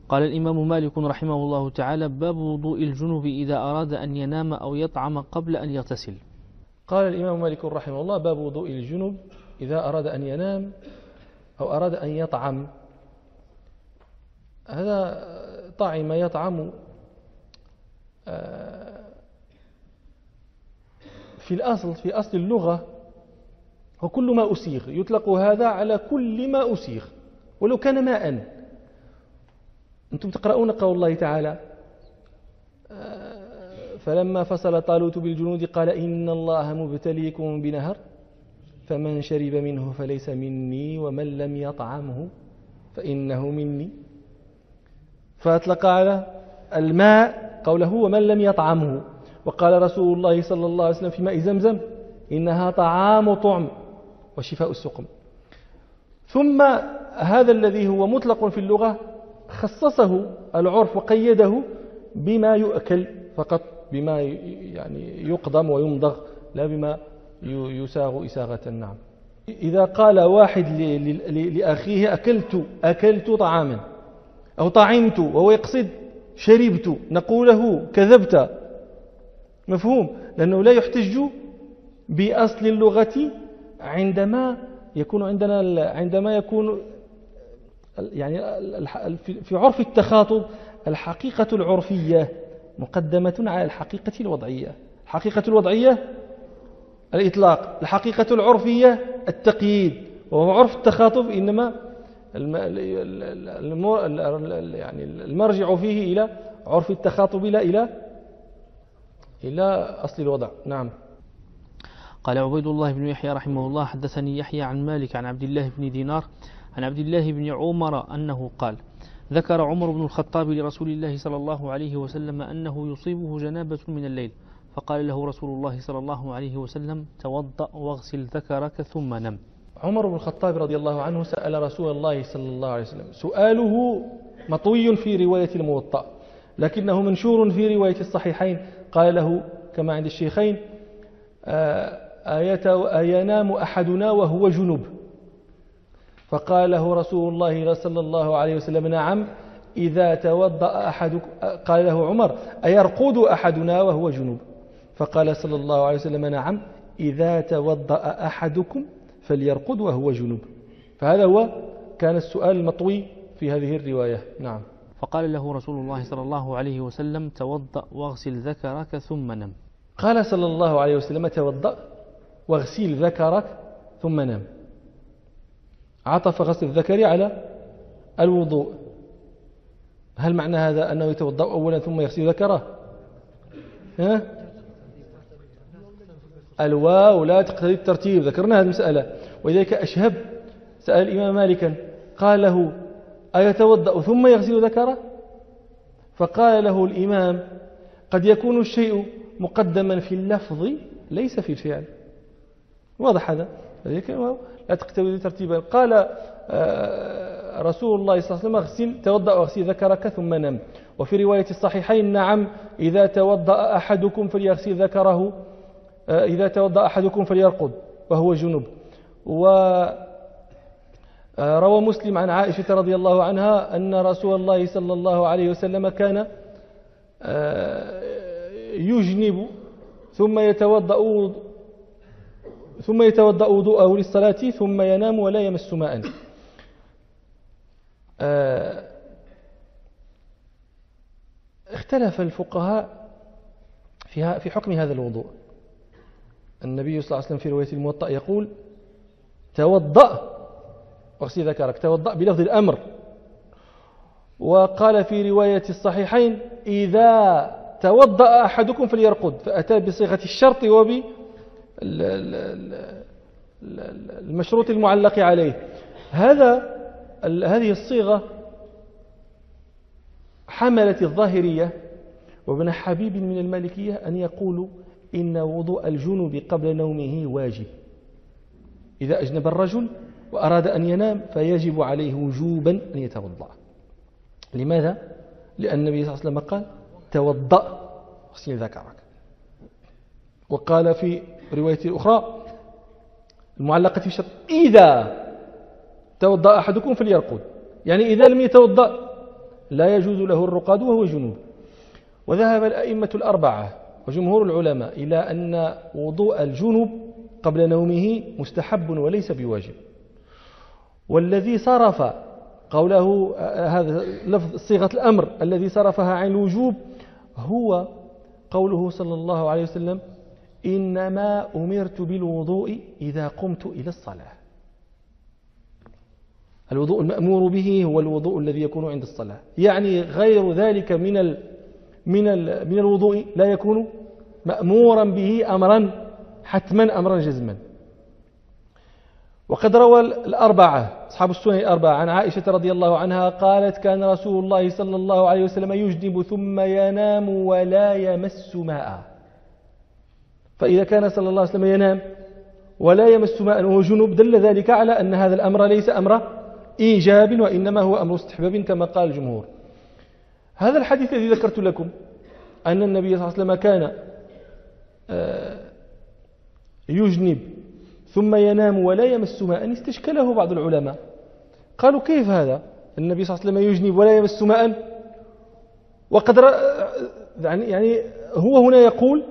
قال الإمام مالك رحمه الله تعالى: باب وضوء الجنب إذا أراد أن ينام أو يطعم قبل أن يغتسل. قال الإمام مالك رحمه الله: باب وضوء الجنب إذا أراد أن ينام أو أراد أن يطعم. هذا طعم يطعم في أصل اللغة وكل ما أسيغ، يطلق هذا على كل ما أسيغ ولو كان ماء. أنتم تقرؤون قول الله تعالى: فلما فصل طالوت بالجنود قال إن الله مبتليكم بنهر فمن شرب منه فليس مني ومن لم يطعمه فإنه مني. فأطلق على الماء قوله ومن لم يطعمه. وقال رسول الله صلى الله عليه وسلم في ماء زمزم: إنها طعام طعم وشفاء السقم. ثم هذا الذي هو مطلق في اللغة خصصه العرف وقيده بما يؤكل فقط، بما يعني يقضم ويمضغ، لا بما يساغ إساغة. نعم. إذا قال واحد لأخيه أكلت طعاما أو طعمت وهو يقصد شربت، نقول له كذبت. مفهوم؟ لأنه لا يحتج بأصل اللغة عندما يكون يعني في عرف التخاطب الحقيقة العرفية مقدمة على الحقيقة الوضعية. الحقيقة الوضعية الإطلاق، الحقيقة العرفية التقييد. وهو عرف التخاطب إنما يعني المرجع فيه إلى عرف التخاطب إلى أصل الوضع. نعم. قال عبيد الله بن يحيى رحمه الله: حدثني يحيى عن مالك عن عبد الله بن دينار عن عبد الله بن عمر أنه قال: ذكر عمر بن الخطاب لرسول الله صلى الله عليه وسلم أنه يصيبه جنابة من الليل، فقال له رسول الله صلى الله عليه وسلم: توضأ واغسل ذكرك ثم نم. عمر بن الخطاب رضي الله عنه سأل رسول الله صلى الله عليه وسلم. سؤاله مطوي في رواية الموطأ، لكنه منشور في رواية الصحيحين. قال له كما عند الشيخين: أينام أحدنا وهو جنب؟ فقال له رسول الله صلى الله عليه وسلم: نعم إذا توضأ أحدكم. قال له عمر: أيرقد أحدنا وهو جنب؟ فقال صلى الله عليه وسلم: نعم إذا توضأ أحدكم فليرقد وهو جنب. فهذا كان السؤال المطوي في هذه الرواية. نعم. فقال له رسول الله صلى الله عليه وسلم: توضأ واغسل ذكرك ثم نم. قال صلى الله عليه وسلم: توضأ واغسل ذكرك ثم نم. عطف غسل الذكر على الوضوء. هل معنى هذا أنه يتوضأ أولا ثم يغسل ذكره؟ الواو لا تقتضي الترتيب، ذكرنا هذه المسألة. ولذلك أشهب سأل الإمام مالكا قال له: أيتوضأ ثم يغسل ذكره؟ فقال له الإمام: قد يكون الشيء مقدما في اللفظ ليس في الفعل. واضح هذا؟ لذلك لا تقتضي ترتيبا. قال رسول الله صلى الله عليه وسلم: توضأ واغسل ذكرك ثم نم. وفي رواية الصحيحين: نعم إذا توضأ أحدكم فليغسل ذكره، إذا توضأ أحدكم فليرقد وهو جنب. وروى مسلم عن عائشة رضي الله عنها أن رسول الله صلى الله عليه وسلم كان يجنب ثم يتوضأ وضوءه للصلاة ثم ينام ولا يمس ماء. اختلف الفقهاء في حكم هذا الوضوء. النبي صلى الله عليه وسلم في رواية الموطأ يقول: توضأ واغسل ذكرك، توضأ بلفظ الأمر. وقال في رواية الصحيحين: إذا توضأ أحدكم فليرقد، فأتى بصيغة الشرط وبالمشروط المعلق عليه. هذه الصيغة حملت الظاهرية وابن حبيب من المالكية أن يقولوا إن وضوء الجنوب قبل نومه واجب. إذا أجنب الرجل وأراد أن ينام فيجب عليه وجوبا أن يتوضأ. لماذا؟ لأن النبي صلى الله عليه وسلم قال: توضأ واغسل ذكرك. وقال في رواية أخرى المعلقة في شرط: إذا توضأ أحدكم فليرقد، يعني إذا لم يتوضأ لا يجوز له الرقاد وهو جنوب. وذهب الأئمة الأربعة وجمهور العلماء إلى أن وضوء الجنوب قبل نومه مستحب وليس بواجب. والذي صرف قوله هذا لفظ صيغة الأمر الذي صرفها عن الوجوب هو قوله صلى الله عليه وسلم: إنما أمرت بالوضوء إذا قمت إلى الصلاة. الوضوء المأمور به هو الوضوء الذي يكون عند الصلاة، يعني غير ذلك من الوضوء لا يكون مأمورا به أمرا حتما، أمرا جزما. وقد روى الأربعة أصحاب السنن الأربعة عن عائشة رضي الله عنها قالت: كان رسول الله صلى الله عليه وسلم يجنب ثم ينام ولا يمس ماء. فإذا كان صلى الله عليه وسلم ينام ولا يمس ماء وهو جنوب دل ذلك على أن هذا الأمر ليس أمر إيجاب وإنما هو أمر استحباب كما قال الجمهور. هذا الحديث الذي ذكرت لكم أن النبي صلى الله عليه وسلم كان يجنب ثم ينام ولا يمس ماء استشكله بعض العلماء، قالوا: كيف هذا؟ النبي صلى الله عليه وسلم يجنب ولا يمس ماء، وقد يعني هو هنا يقول: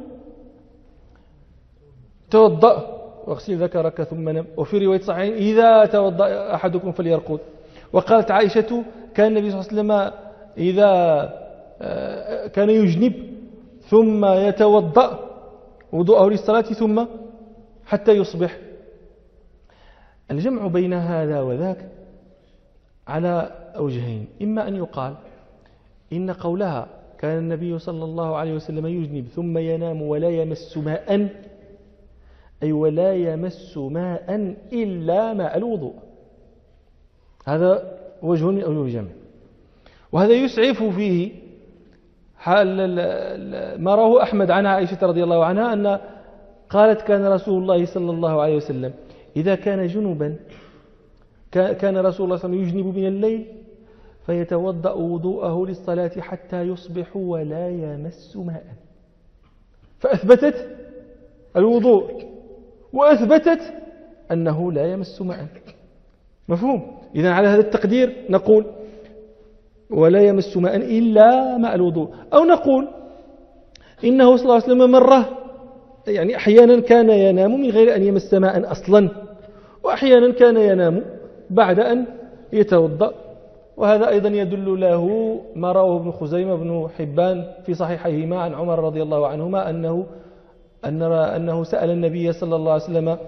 توضأ واغسل ذكرك ثم نم، وفي رواية صحيحين: إذا توضأ أحدكم فليرقد. وقالت عائشة: كان النبي صلى الله عليه وسلم إذا كان يجنب ثم يتوضأ وضوءه للصلاة ثم حتى يصبح. الجمع بين هذا وذاك على أوجهين: إما أن يقال إن قولها كان النبي صلى الله عليه وسلم يجنب ثم ينام ولا يمس ماء، أي ولا يمس ماء إلا ماء الوضوء، هذا وجه من أوجه الجمع. وهذا يسعف فيه حال ما رواه أحمد عن عائشة رضي الله عنها أن قالت: كان رسول الله صلى الله عليه وسلم إذا كان جنبا كان رسول الله صلى الله عليه وسلم يجنب من الليل فيتوضأ وضوءه للصلاة حتى يصبح ولا يمس ماء، فأثبتت الوضوء وأثبتت أنه لا يمس ماء. مفهوم؟ إذن على هذا التقدير نقول ولا يمس ماء إلا ماء الوضوء، أو نقول إنه صلى الله عليه وسلم مرة يعني أحيانا كان ينام من غير أن يمس ماء أصلا، وأحيانا كان ينام بعد أن يتوضأ. وهذا أيضا يدل له ما رواه ابن خزيمة بن حبان في صحيحيهما عن عمر رضي الله عنهما أنه سأل النبي صلى الله عليه وسلم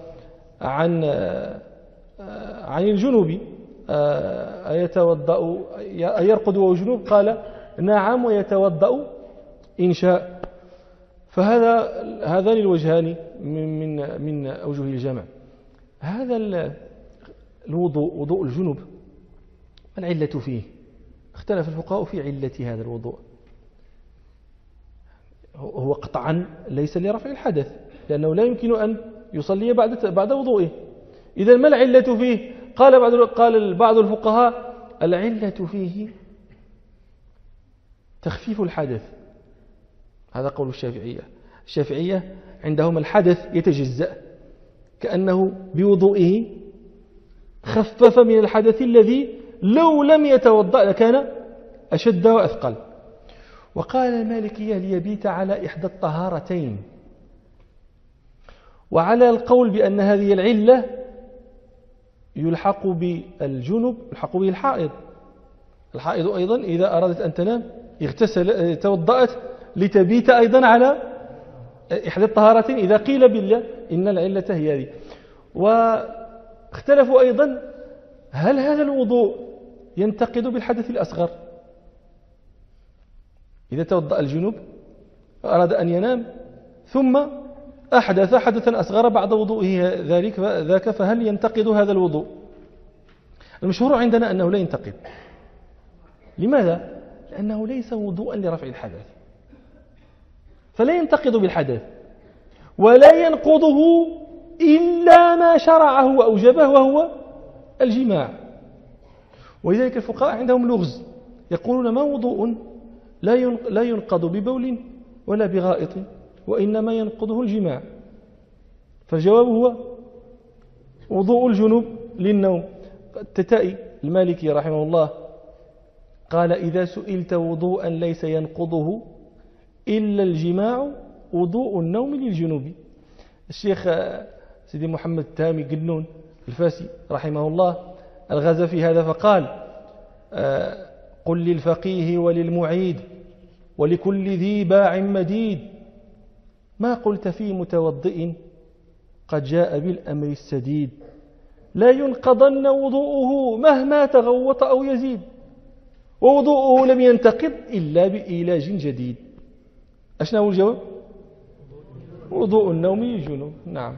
عن الجنوب أيتوضأ أيرقد وهو جنوب؟ قال: نعم ويتوضأ إن شاء. هذان الوجهان من أوجه الجمع. هذا الوضوء، وضوء الجنوب، ما العلة فيه؟ اختلف الفقهاء في علة هذا الوضوء. هو قطعا ليس لرفع الحدث، لأنه لا يمكن أن يصلي بعد وضوئه. إذا ما العلة فيه؟ قال بعض الفقهاء: العلة فيه تخفيف الحدث. هذا قول الشافعية عندهم الحدث يتجزأ، كأنه بوضوئه خفف من الحدث الذي لو لم يتوضأ لكان أشد وأثقل. وقال المالكية: ليبيت على إحدى الطهارتين. وعلى القول بأن هذه العلة يلحق بالجنب يلحق به الحائض. الحائض أيضا إذا أرادت أن تنام توضأت لتبيت أيضا على إحدى الطهارتين، إذا قيل بالله إن العلة هي هذه. واختلفوا أيضا: هل هذا الوضوء ينتقد بالحدث الأصغر؟ إذا توضأ الجنوب أراد أن ينام ثم أحدث حدثا أصغر بعد وضوئه ذاك، فهل ينتقد هذا الوضوء؟ المشهور عندنا أنه لا ينتقد. لماذا؟ لأنه ليس وضوءا لرفع الحدث، فلا ينتقد بالحدث ولا ينقضه إلا ما شرعه وأوجبه وهو الجماع. ولذلك الفقهاء عندهم لغز، يقولون: ما وضوء لا ينقض ببول ولا بغائط، وإنما ينقضه الجماع. فالجواب هو وضوء الجنوب للنوم. التتائي المالكي رحمه الله قال إذا سئلت وضوءا ليس ينقضه إلا الجماع وضوء النوم للجنوب. الشيخ سيدي محمد التامي قنون الفاسي رحمه الله الغز في هذا فقال قل للفقيه وللمعيد ولكل ذي باع مديد ما قلت في متوضئ قد جاء بالأمر السديد لا ينقضن وضوءه مهما تغوط أو يزيد ووضوءه لم ينتقض إلا بإيلاج جديد. أشنو الجواب؟ وضوء النوم للجنوب. نعم.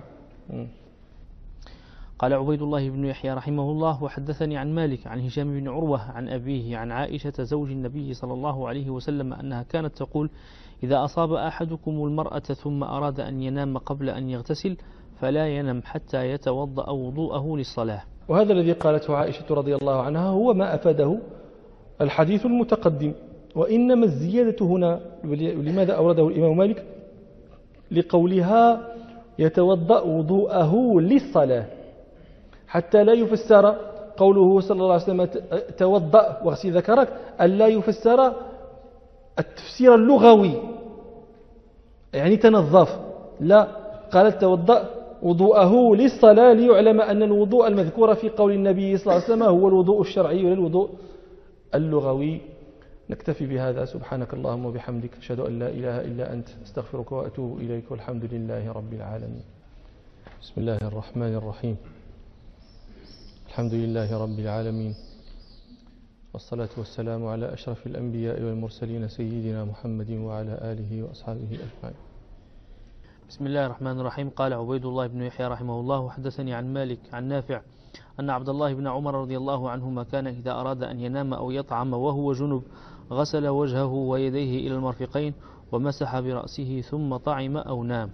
قال عبيد الله بن يحيى رحمه الله وحدثني عن مالك عن هشام بن عروة عن أبيه عن عائشة زوج النبي صلى الله عليه وسلم أنها كانت تقول إذا أصاب أحدكم المرأة ثم أراد أن ينام قبل أن يغتسل فلا ينم حتى يتوضأ وضوءه للصلاة. وهذا الذي قالته عائشة رضي الله عنها هو ما أفاده الحديث المتقدم، وإنما الزيادة هنا لماذا أورده الإمام مالك؟ لقولها يتوضأ وضوءه للصلاة، حتى لا يفسر قوله صلى الله عليه وسلم توضأ واغسل ذكرك ألا يفسر التفسير اللغوي يعني تنظف، لا، قالت توضأ وضوءه للصلاة ليعلم أن الوضوء المذكور في قول النبي صلى الله عليه وسلم هو الوضوء الشرعي ولا الوضوء اللغوي. نكتفي بهذا. سبحانك اللهم وبحمدك أشهد أن لا إله إلا أنت أستغفرك وأتوب إليك والحمد لله رب العالمين. بسم الله الرحمن الرحيم. الحمد لله رب العالمين والصلاة والسلام على أشرف الأنبياء والمرسلين سيدنا محمد وعلى آله وأصحابه أجمعين. بسم الله الرحمن الرحيم. قال عبيد الله بن يحيى رحمه الله وحدثني عن مالك عن نافع أن عبد الله بن عمر رضي الله عنهما كان إذا أراد أن ينام أو يطعم وهو جنب غسل وجهه ويديه إلى المرفقين ومسح برأسه ثم طعم أو نام.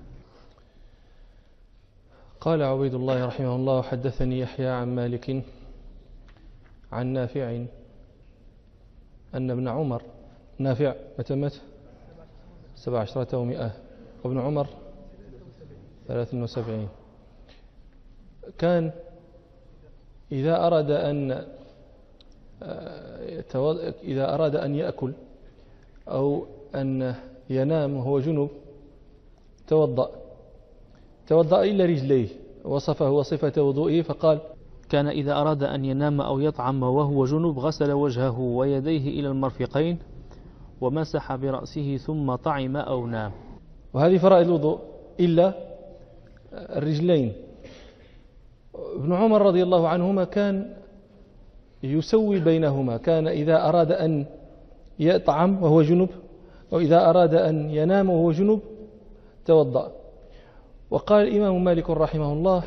قال عبيد الله رحمه الله حدثني يحيى عن مالك عن نافع أن ابن عمر، نافع متى مات؟ 17 و100، وابن عمر 73، كان إذا أراد أن يأكل أو أن ينام وهو جنوب توضأ إلا رجليه، وصفه وصفة وضوئه فقال كان إذا أراد أن ينام أو يطعم وهو جنوب غسل وجهه ويديه إلى المرفقين ومسح برأسه ثم طعم أو نام. وهذه فرائض الوضوء إلا الرجلين. ابن عمر رضي الله عنهما كان يسوي بينهما، كان إذا أراد أن يطعم وهو جنب وإذا أراد أن ينام وهو جنب توضأ. وقال الإمام مالك رحمه الله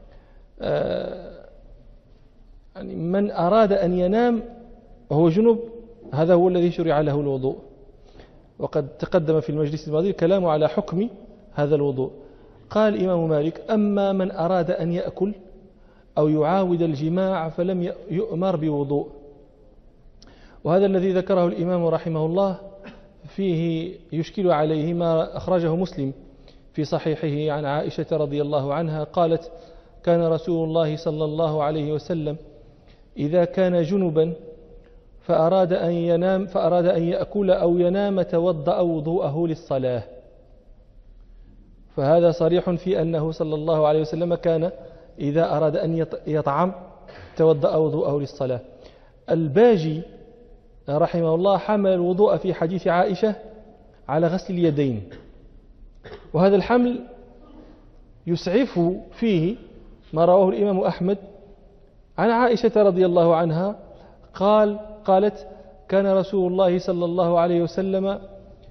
يعني من أراد أن ينام وهو جنب هذا هو الذي شرع له الوضوء، وقد تقدم في المجلس الماضي الكلام على حكم هذا الوضوء. قال الإمام مالك أما من أراد أن يأكل أو يعاود الجماع فلم يؤمر بوضوء. وهذا الذي ذكره الإمام رحمه الله فيه يشكل عليه ما أخرجه مسلم في صحيحه عن عائشة رضي الله عنها قالت كان رسول الله صلى الله عليه وسلم إذا كان جنبا فأراد أن يأكل أو ينام توضأ وضوءه للصلاة. فهذا صريح في أنه صلى الله عليه وسلم كان إذا أراد أن يطعم توضأ وضوءه للصلاة. الباجي رحمه الله حمل الوضوء في حديث عائشة على غسل اليدين، وهذا الحمل يسعف فيه ما رواه الإمام أحمد عن عائشة رضي الله عنها قالت كان رسول الله صلى الله عليه وسلم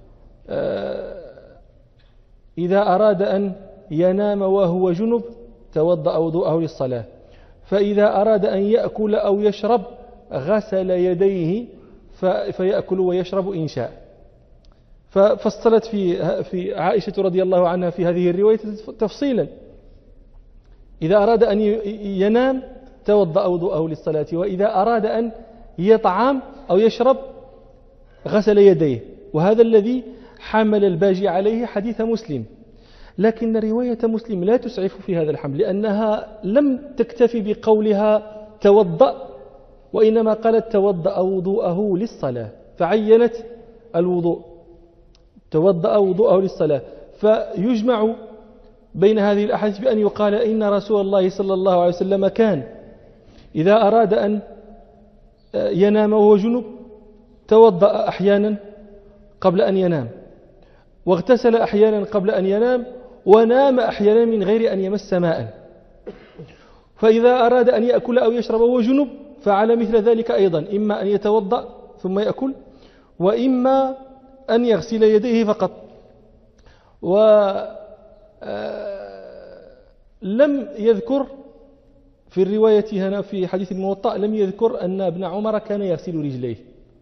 إذا أراد أن ينام وهو جنب توضأ وضوءه للصلاة، فإذا أراد أن يأكل أو يشرب غسل يديه فيأكل ويشرب إن شاء. ففصلت في عائشة رضي الله عنها في هذه الرواية تفصيلا، إذا أراد أن ينام توضأ وضوءه للصلاة، وإذا أراد أن يطعم أو يشرب غسل يديه. وهذا الذي حمل الباجي عليه حديث مسلم. لكن رواية مسلم لا تسعف في هذا الحمل، لأنها لم تكتفي بقولها توضأ وإنما قالت توضأ وضوءه للصلاة، فعينت الوضوء، توضأ وضوءه للصلاة. فيجمع بين هذه الأحاديث بأن يقال إن رسول الله صلى الله عليه وسلم كان إذا أراد أن ينام وهو جنب توضأ أحيانا قبل أن ينام، واغتسل أحيانا قبل أن ينام، ونام أحيانا من غير أن يمس ماء. فإذا أراد أن يأكل أو يشرب وهو جنب فعل مثل ذلك أيضا، إما أن يتوضأ ثم يأكل، وإما أن يغسل يديه فقط. ولم يذكر في الرواية هنا في حديث الموطأ لم يذكر أن ابن عمر كان يغسل رجليه،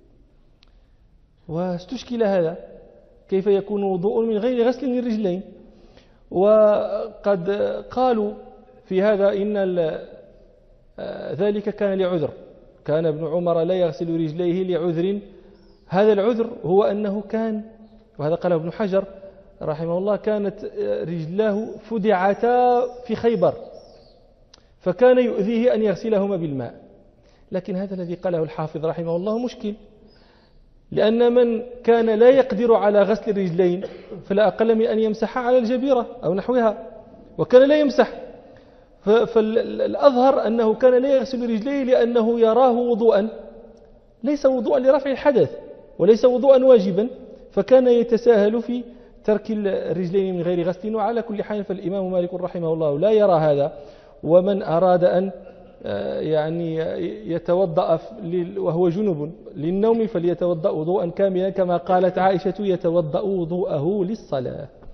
واستشكل هذا، كيف يكون وضوء من غير غسل للرجلين؟ وقد قالوا في هذا إن ذلك كان لعذر، كان ابن عمر لا يغسل رجليه لعذر. هذا العذر هو أنه كان، وهذا قاله ابن حجر رحمه الله، كانت رجلاه فدعتا في خيبر، فكان يؤذيه أن يغسلهما بالماء. لكن هذا الذي قاله الحافظ رحمه الله مشكل، لأن من كان لا يقدر على غسل الرجلين فلا أقل من أن يمسح على الجبيرة أو نحوها، وكان لا يمسح. فالأظهر أنه كان لا يغسل رجليه لأنه يراه وضوءا ليس وضوءا لرفع الحدث وليس وضوءا واجبا، فكان يتساهل في ترك الرجلين من غير غسل. وعلى كل حال فالإمام مالك رحمه الله لا يرى هذا، ومن أراد أن يعني يتوضأ وهو جنب للنوم فليتوضأ وضوءا كاملا كما قالت عائشة يتوضأ وضوءه للصلاة.